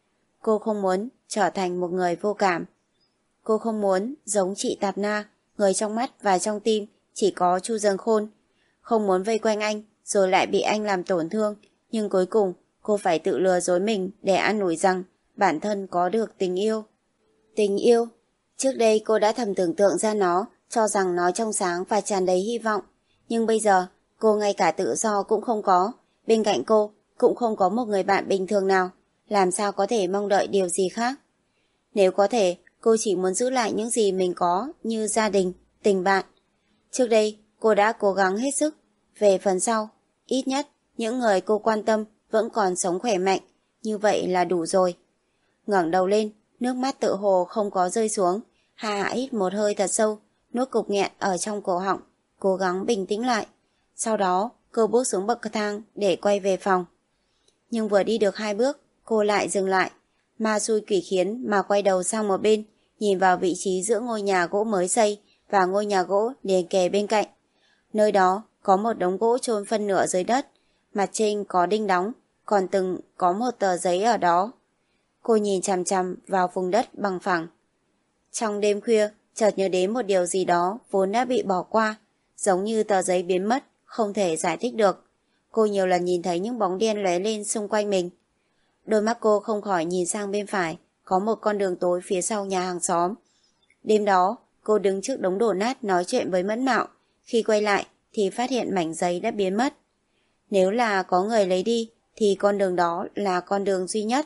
Cô không muốn trở thành một người vô cảm. Cô không muốn giống chị Tạp Na, người trong mắt và trong tim chỉ có Chu Dương Khôn. Không muốn vây quanh anh rồi lại bị anh làm tổn thương, nhưng cuối cùng cô phải tự lừa dối mình để an ủi rằng bản thân có được tình yêu. Tình yêu. Trước đây cô đã thầm tưởng tượng ra nó, cho rằng nó trong sáng và tràn đầy hy vọng. Nhưng bây giờ, cô ngay cả tự do cũng không có. Bên cạnh cô, cũng không có một người bạn bình thường nào. Làm sao có thể mong đợi điều gì khác? Nếu có thể, cô chỉ muốn giữ lại những gì mình có như gia đình, tình bạn. Trước đây, cô đã cố gắng hết sức. Về phần sau, ít nhất, những người cô quan tâm vẫn còn sống khỏe mạnh. Như vậy là đủ rồi. Ngẩng đầu lên, nước mắt tự hồ không có rơi xuống. Hà Hạ hít một hơi thật sâu, nuốt cục nghẹn ở trong cổ họng, cố gắng bình tĩnh lại. Sau đó, cô bước xuống bậc thang để quay về phòng. Nhưng vừa đi được hai bước, cô lại dừng lại. Ma xui quỷ khiến mà quay đầu sang một bên, nhìn vào vị trí giữa ngôi nhà gỗ mới xây và ngôi nhà gỗ liền kề bên cạnh. Nơi đó có một đống gỗ chôn phân nửa dưới đất, mặt trên có đinh đóng, còn từng có một tờ giấy ở đó. Cô nhìn chằm chằm vào vùng đất bằng phẳng. Trong đêm khuya, chợt nhớ đến một điều gì đó vốn đã bị bỏ qua, giống như tờ giấy biến mất, không thể giải thích được. Cô nhiều lần nhìn thấy những bóng đen lóe lên xung quanh mình. Đôi mắt cô không khỏi nhìn sang bên phải, có một con đường tối phía sau nhà hàng xóm. Đêm đó, cô đứng trước đống đổ nát nói chuyện với Mẫn Mạo. Khi quay lại thì phát hiện mảnh giấy đã biến mất. Nếu là có người lấy đi thì con đường đó là con đường duy nhất.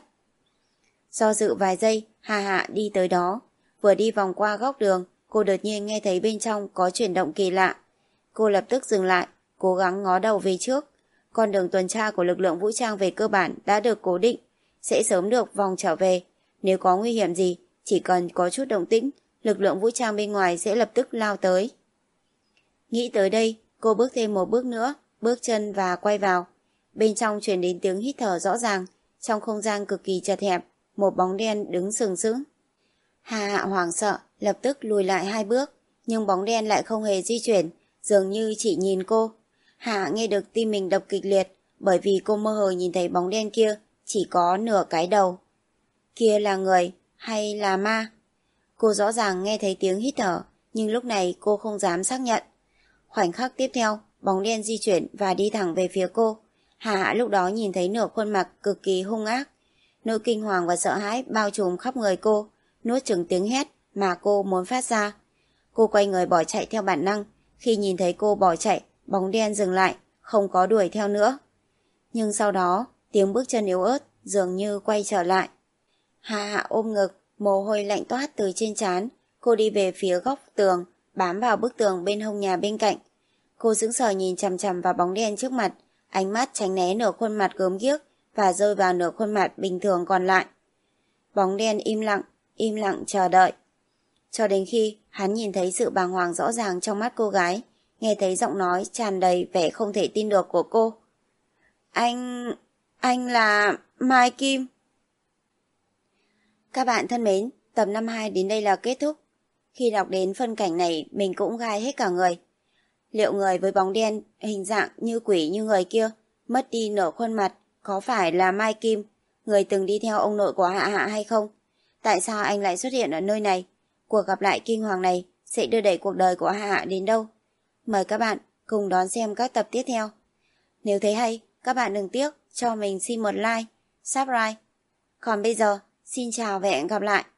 Do dự vài giây, Hà Hạ đi tới đó. Vừa đi vòng qua góc đường, cô đột nhiên nghe thấy bên trong có chuyển động kỳ lạ. Cô lập tức dừng lại, cố gắng ngó đầu về trước. Con đường tuần tra của lực lượng vũ trang về cơ bản đã được cố định, sẽ sớm được vòng trở về. Nếu có nguy hiểm gì, chỉ cần có chút động tĩnh, lực lượng vũ trang bên ngoài sẽ lập tức lao tới. Nghĩ tới đây, cô bước thêm một bước nữa, bước chân và quay vào. Bên trong truyền đến tiếng hít thở rõ ràng, trong không gian cực kỳ chật hẹp, một bóng đen đứng sừng sững. Hà Hạ hoảng sợ, lập tức lùi lại hai bước, nhưng bóng đen lại không hề di chuyển, dường như chỉ nhìn cô. Hà Hạ nghe được tim mình đập kịch liệt, bởi vì cô mơ hồ nhìn thấy bóng đen kia chỉ có nửa cái đầu. Kia là người hay là ma? Cô rõ ràng nghe thấy tiếng hít thở, nhưng lúc này cô không dám xác nhận. Khoảnh khắc tiếp theo, bóng đen di chuyển và đi thẳng về phía cô. Hạ Hạ lúc đó nhìn thấy nửa khuôn mặt cực kỳ hung ác. Nỗi kinh hoàng và sợ hãi bao trùm khắp người cô, nuốt chửng tiếng hét mà cô muốn phát ra. Cô quay người bỏ chạy theo bản năng. Khi nhìn thấy cô bỏ chạy, bóng đen dừng lại, không có đuổi theo nữa. Nhưng sau đó, tiếng bước chân yếu ớt dường như quay trở lại. Hạ Hạ ôm ngực, mồ hôi lạnh toát từ trên trán. Cô đi về phía góc tường, bám vào bức tường bên hông nhà bên cạnh. Cô sững sờ nhìn chằm chằm vào bóng đen trước mặt, ánh mắt tránh né nửa khuôn mặt gớm ghiếc và rơi vào nửa khuôn mặt bình thường còn lại. Bóng đen im lặng, im lặng chờ đợi. Cho đến khi hắn nhìn thấy sự bàng hoàng rõ ràng trong mắt cô gái, nghe thấy giọng nói tràn đầy vẻ không thể tin được của cô. Anh... anh là... Mai Kim. Các bạn thân mến, tập năm hai đến đây là kết thúc. Khi đọc đến phân cảnh này, mình cũng gai hết cả người. Liệu người với bóng đen, hình dạng như quỷ như người kia, mất đi nửa khuôn mặt, có phải là Mai Kim, người từng đi theo ông nội của Hạ Hạ hay không? Tại sao anh lại xuất hiện ở nơi này? Cuộc gặp lại kinh hoàng này sẽ đưa đẩy cuộc đời của Hạ Hạ đến đâu? Mời các bạn cùng đón xem các tập tiếp theo. Nếu thấy hay, các bạn đừng tiếc cho mình xin một like, subscribe. Còn bây giờ, xin chào và hẹn gặp lại.